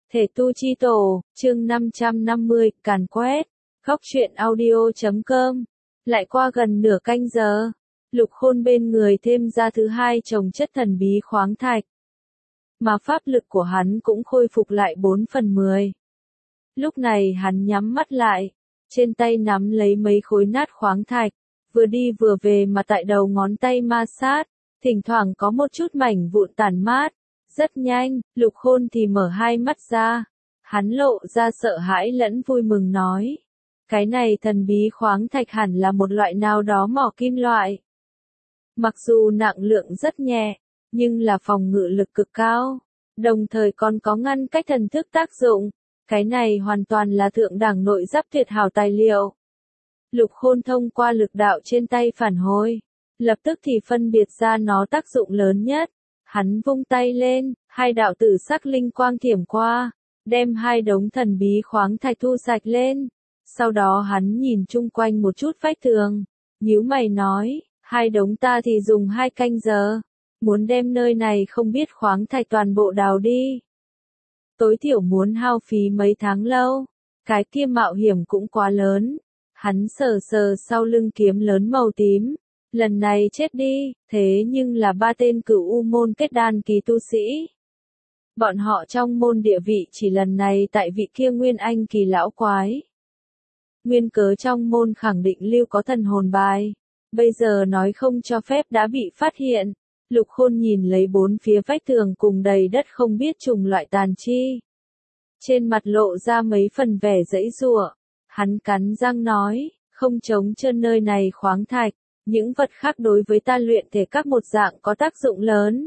Thể tu chi tổ, chương 550, càn quét, góc truyện audio.com. Lại qua gần nửa canh giờ, Lục Khôn bên người thêm ra thứ hai chồng chất thần bí khoáng thạch. Mà pháp lực của hắn cũng khôi phục lại 4/10. Lúc này hắn nhắm mắt lại, trên tay nắm lấy mấy khối nát khoáng thạch, vừa đi vừa về mà tại đầu ngón tay ma sát, thỉnh thoảng có một chút mảnh vụn tản mát. Rất nhanh, Lục Khôn thì mở hai mắt ra. Hắn lộ ra sợ hãi lẫn vui mừng nói. Cái này thần bí khoáng thạch hẳn là một loại nào đó mỏ kim loại. Mặc dù nặng lượng rất nhẹ, nhưng là phòng ngự lực cực cao. Đồng thời còn có ngăn cách thần thức tác dụng. Cái này hoàn toàn là thượng đẳng nội giáp tuyệt hảo tài liệu. Lục Khôn thông qua lực đạo trên tay phản hồi. Lập tức thì phân biệt ra nó tác dụng lớn nhất. Hắn vung tay lên, hai đạo tử sắc linh quang thiểm qua, đem hai đống thần bí khoáng thạch thu sạch lên. Sau đó hắn nhìn chung quanh một chút vách tường, nhíu mày nói, hai đống ta thì dùng 2 canh giờ, muốn đem nơi này không biết khoáng thạch toàn bộ đào đi. Tối thiểu muốn hao phí mấy tháng lâu, cái kia mạo hiểm cũng quá lớn. Hắn sờ sờ sau lưng kiếm lớn màu tím. Lần này chết đi, thế nhưng là 3 tên cửu u môn kết đan kỳ tu sĩ. Bọn họ trong môn địa vị chỉ lần này tại vị kia nguyên anh kỳ lão quái. Nguyên cớ trong môn khẳng định lưu có thần hồn bài. Bây giờ nói không cho phép đã bị phát hiện. Lục Khôn nhìn lấy bốn phía vách tường cùng đầy đất không biết trùng loại tàn chi. Trên mặt lộ ra mấy phần vẻ giãy giụa. Hắn cắn răng nói, không chống chân nơi này khoáng thạch. Những vật khác đối với ta luyện thể các một dạng có tác dụng lớn.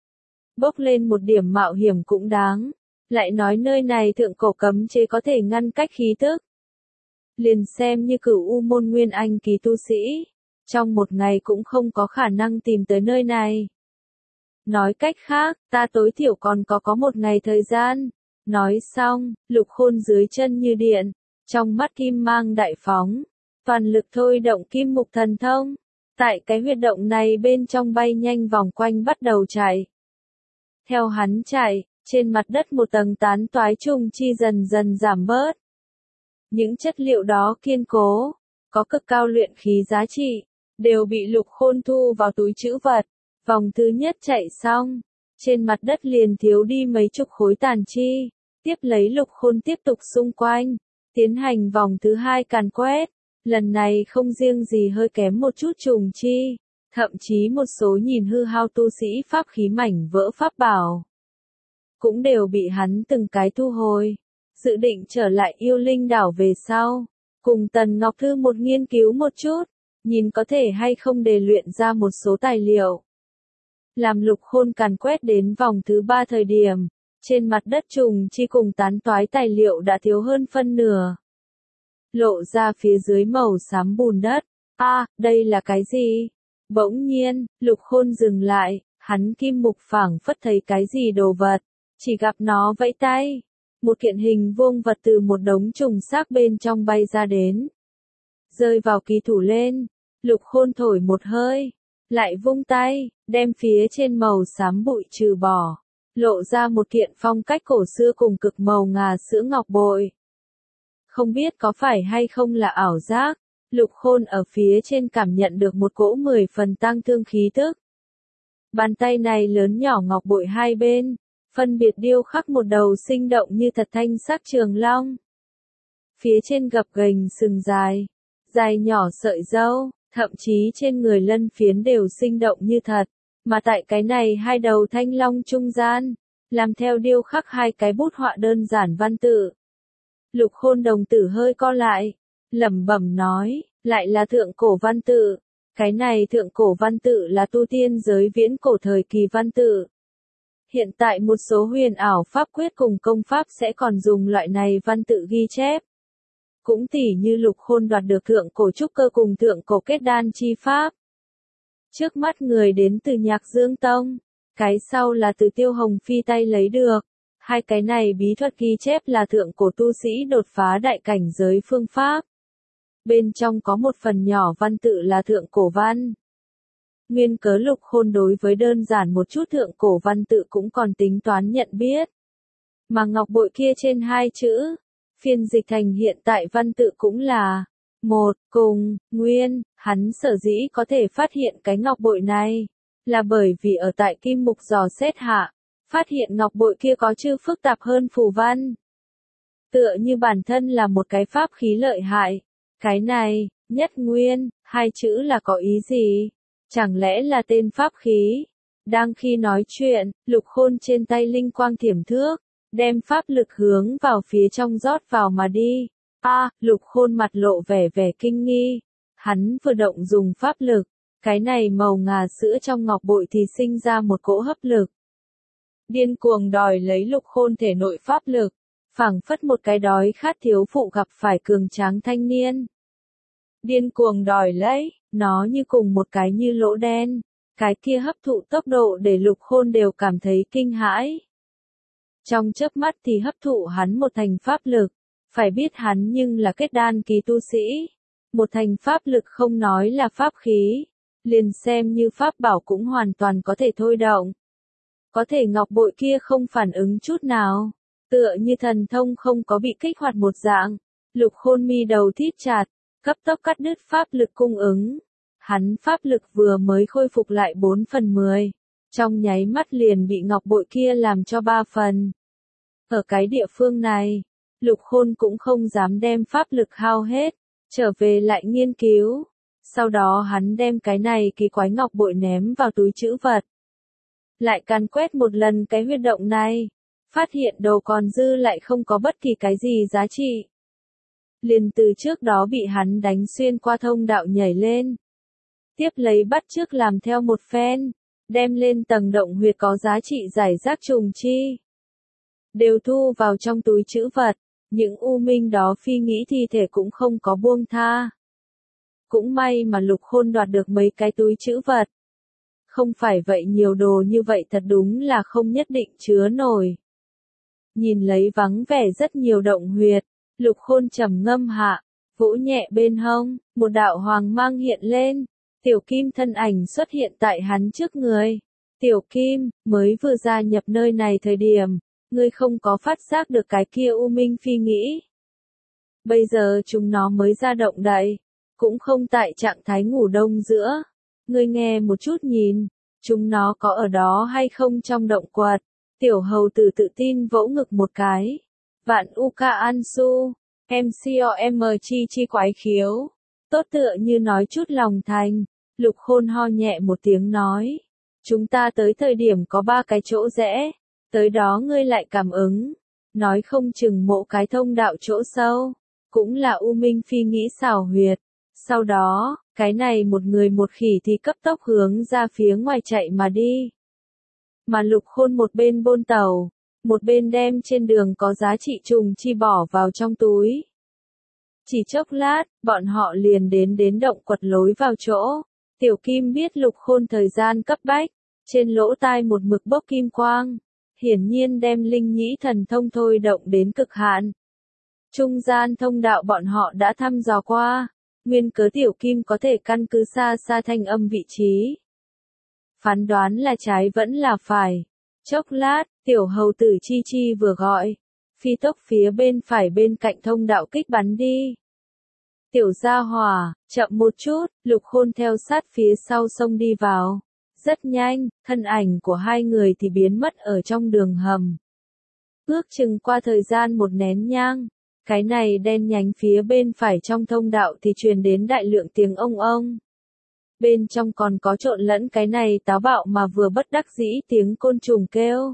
Bốc lên một điểm mạo hiểm cũng đáng. Lại nói nơi này thượng cổ cấm chế có thể ngăn cách khí tức. Liền xem như cửu u môn nguyên anh kỳ tu sĩ. Trong một ngày cũng không có khả năng tìm tới nơi này. Nói cách khác, ta tối thiểu còn có một ngày thời gian. Nói xong, Lục Khôn dưới chân như điện. Trong mắt kim mang đại phóng. Toàn lực thôi động kim mục thần thông. Tại cái huyệt động này bên trong bay nhanh vòng quanh bắt đầu chạy. Theo hắn chạy, trên mặt đất một tầng tán toái trùng chi dần dần giảm bớt. Những chất liệu đó kiên cố, có cực cao luyện khí giá trị, đều bị Lục Khôn thu vào túi trữ vật. Vòng thứ nhất chạy xong, trên mặt đất liền thiếu đi mấy chục khối tàn chi. Tiếp lấy Lục Khôn tiếp tục xung quanh, tiến hành vòng thứ hai càn quét. Lần này không riêng gì hơi kém một chút trùng chi, thậm chí một số nhìn hư hao tu sĩ pháp khí mảnh vỡ pháp bảo. Cũng đều bị hắn từng cái thu hồi, dự định trở lại yêu linh đảo về sau. Cùng Tần Ngọc Thư một nghiên cứu một chút, nhìn có thể hay không để luyện ra một số tài liệu. Làm Lục Khôn càn quét đến vòng thứ 3 thời điểm, trên mặt đất trùng chi cùng tán toái tài liệu đã thiếu hơn phân nửa. Lộ ra phía dưới màu xám bùn đất. Đây là cái gì? Bỗng nhiên, Lục Khôn dừng lại, hắn kim mục phảng phất thấy cái gì đồ vật, chỉ gặp nó vẫy tay. Một kiện hình vuông vật từ một đống trùng xác bên trong bay ra đến. Rơi vào kỳ thủ lên, Lục Khôn thổi một hơi, lại vung tay, đem phía trên màu xám bụi trừ bỏ, lộ ra một kiện phong cách cổ xưa cùng cực màu ngà sữa ngọc bội. Không biết có phải hay không là ảo giác, Lục Khôn ở phía trên cảm nhận được một cỗ 10 phần tăng thương khí tức. Bàn tay này lớn nhỏ ngọc bội hai bên, phân biệt điêu khắc một đầu sinh động như thật thanh sắc trường long. Phía trên gập ghềnh sừng dài, dài nhỏ sợi râu, thậm chí trên người lân phiến đều sinh động như thật, mà tại cái này hai đầu thanh long trung gian, làm theo điêu khắc hai cái bút họa đơn giản văn tự. Lục Khôn đồng tử hơi co lại, lẩm bẩm nói, lại là thượng cổ văn tự. Cái này thượng cổ văn tự là tu tiên giới viễn cổ thời kỳ văn tự. Hiện tại một số huyền ảo pháp quyết cùng công pháp sẽ còn dùng loại này văn tự ghi chép. Cũng tỉ như Lục Khôn đoạt được thượng cổ trúc cơ cùng thượng cổ kết đan chi pháp. Trước mắt người đến từ Nhạc Dương Tông, cái sau là từ Tiêu Hồng Phi tay lấy được. Hai cái này bí thuật ghi chép là thượng cổ tu sĩ đột phá đại cảnh giới phương pháp. Bên trong có một phần nhỏ văn tự là thượng cổ văn. Nguyên cớ Lục Khôn đối với đơn giản một chút thượng cổ văn tự cũng còn tính toán nhận biết. Mà ngọc bội kia trên hai chữ, phiên dịch thành hiện tại văn tự cũng là một, cùng, nguyên, hắn sở dĩ có thể phát hiện cái ngọc bội này, là bởi vì ở tại kim mục dò xét hạ, phát hiện ngọc bội kia có chữ phức tạp hơn phù văn. Tựa như bản thân là một cái pháp khí lợi hại. Cái này, nhất nguyên, hai chữ là có ý gì? Chẳng lẽ là tên pháp khí? Đang khi nói chuyện, Lục Khôn trên tay linh quang thiểm thước, đem pháp lực hướng vào phía trong rót vào mà đi. Lục Khôn mặt lộ vẻ kinh nghi. Hắn vừa động dùng pháp lực, cái này màu ngà sữa trong ngọc bội thì sinh ra một cỗ hấp lực. Điên cuồng đòi lấy Lục Khôn thể nội pháp lực, phảng phất một cái đói khát thiếu phụ gặp phải cường tráng thanh niên. Điên cuồng đòi lấy, nó như cùng một cái như lỗ đen, cái kia hấp thụ tốc độ để Lục Khôn đều cảm thấy kinh hãi. Trong chớp mắt thì hấp thụ hắn một thành pháp lực, phải biết hắn nhưng là kết đan kỳ tu sĩ. Một thành pháp lực không nói là pháp khí, liền xem như pháp bảo cũng hoàn toàn có thể thôi động. Có thể ngọc bội kia không phản ứng chút nào, tựa như thần thông không có bị kích hoạt một dạng. Lục Khôn mi đầu thít chặt, cấp tốc cắt đứt pháp lực cung ứng. Hắn pháp lực vừa mới khôi phục lại 4/10, trong nháy mắt liền bị ngọc bội kia làm cho 3 phần. Ở cái địa phương này, Lục Khôn cũng không dám đem pháp lực hao hết, trở về lại nghiên cứu. Sau đó hắn đem cái này kỳ quái ngọc bội ném vào túi trữ vật. Lại càn quét một lần cái huyệt động này, phát hiện đồ còn dư lại không có bất kỳ cái gì giá trị. Liền từ trước đó bị hắn đánh xuyên qua thông đạo nhảy lên. Tiếp lấy bắt chước làm theo một phen, đem lên tầng động huyệt có giá trị giải rác trùng chi. Đều thu vào trong túi trữ vật, những u minh đó phi nghĩ thi thể cũng không có buông tha. Cũng may mà Lục Khôn đoạt được mấy cái túi trữ vật. Không phải vậy nhiều đồ như vậy thật đúng là không nhất định chứa nổi. Nhìn lấy vắng vẻ rất nhiều động huyệt, Lục Khôn trầm ngâm hạ, vỗ nhẹ bên hông, một đạo hoàng mang hiện lên, Tiểu Kim thân ảnh xuất hiện tại hắn trước người. Tiểu Kim, mới vừa gia nhập nơi này thời điểm, ngươi không có phát giác được cái kia u minh phi nghĩ. Bây giờ chúng nó mới ra động đậy, cũng không tại trạng thái ngủ đông giữa. Ngươi nghe một chút nhìn, chúng nó có ở đó hay không trong động quật. Tiểu hầu tử tự tin vỗ ngực một cái. Vạn Uka Ansu, MCOM chi quái khiếu. Tốt tựa như nói chút lòng thành. Lục Khôn ho nhẹ một tiếng nói. Chúng ta tới thời điểm có 3 cái chỗ rẽ. Tới đó ngươi lại cảm ứng. Nói không chừng mộ cái thông đạo chỗ sâu. Cũng là u minh phi nghĩ xảo huyệt. Sau đó, cái này một người một khỉ thì cấp tốc hướng ra phía ngoài chạy mà đi. Mà Lục Khôn một bên bôn tàu, một bên đem trên đường có giá trị trùng chi bỏ vào trong túi. Chỉ chốc lát, bọn họ liền đến động quật lối vào chỗ. Tiểu Kim biết Lục Khôn thời gian cấp bách, trên lỗ tai một mực bốc kim quang, hiển nhiên đem linh nhĩ thần thông thôi động đến cực hạn. Trung gian thông đạo bọn họ đã thăm dò qua, nguyên cớ Tiểu Kim có thể căn cứ xa xa thanh âm vị trí. Phán đoán là trái vẫn là phải. Chốc lát, Tiểu hầu tử chi vừa gọi, phi tốc phía bên phải bên cạnh thông đạo kích bắn đi. Tiểu gia hỏa, chậm một chút, Lục Khôn theo sát phía sau xông đi vào. Rất nhanh, thân ảnh của hai người thì biến mất ở trong đường hầm. Ước chừng qua thời gian một nén nhang, cái này đen nhánh phía bên phải trong thông đạo thì truyền đến đại lượng tiếng ông. Bên trong còn có trộn lẫn cái này táo bạo mà vừa bất đắc dĩ tiếng côn trùng kêu.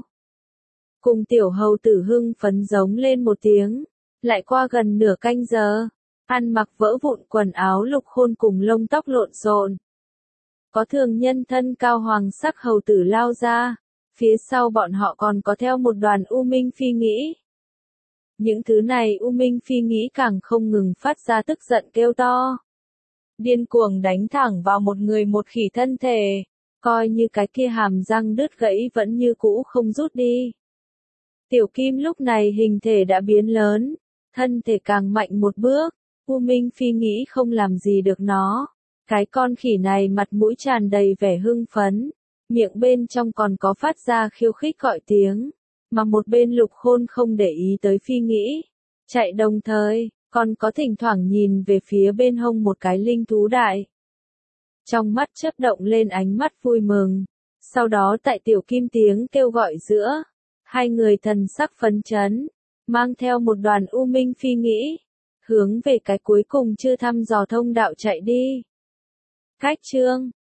Cùng tiểu hầu tử hưng phấn giống lên một tiếng, lại qua gần nửa canh giờ, ăn mặc vỡ vụn quần áo Lục Khôn cùng lông tóc lộn xộn. Có thường nhân thân cao hoàng sắc hầu tử lao ra, phía sau bọn họ còn có theo một đoàn u minh phi nghĩ. Những thứ này u minh phi nghĩ càng không ngừng phát ra tức giận kêu to. Điên cuồng đánh thẳng vào một người một khỉ thân thể, coi như cái kia hàm răng đứt gãy vẫn như cũ không rút đi. Tiểu Kim lúc này hình thể đã biến lớn, thân thể càng mạnh một bước, u minh phi nghĩ không làm gì được nó. Cái con khỉ này mặt mũi tràn đầy vẻ hưng phấn, miệng bên trong còn có phát ra khiêu khích gọi tiếng. mà một bên Lục Khôn không để ý tới phi nghĩ. Chạy đồng thời, còn có thỉnh thoảng nhìn về phía bên hông một cái linh thú đại. Trong mắt chớp động lên ánh mắt vui mừng. Sau đó tại Tiểu Kim tiếng kêu gọi giữa, hai người thần sắc phấn chấn, mang theo một đoàn u minh phi nghĩ, hướng về cái cuối cùng chưa thăm dò thông đạo chạy đi. Cách chương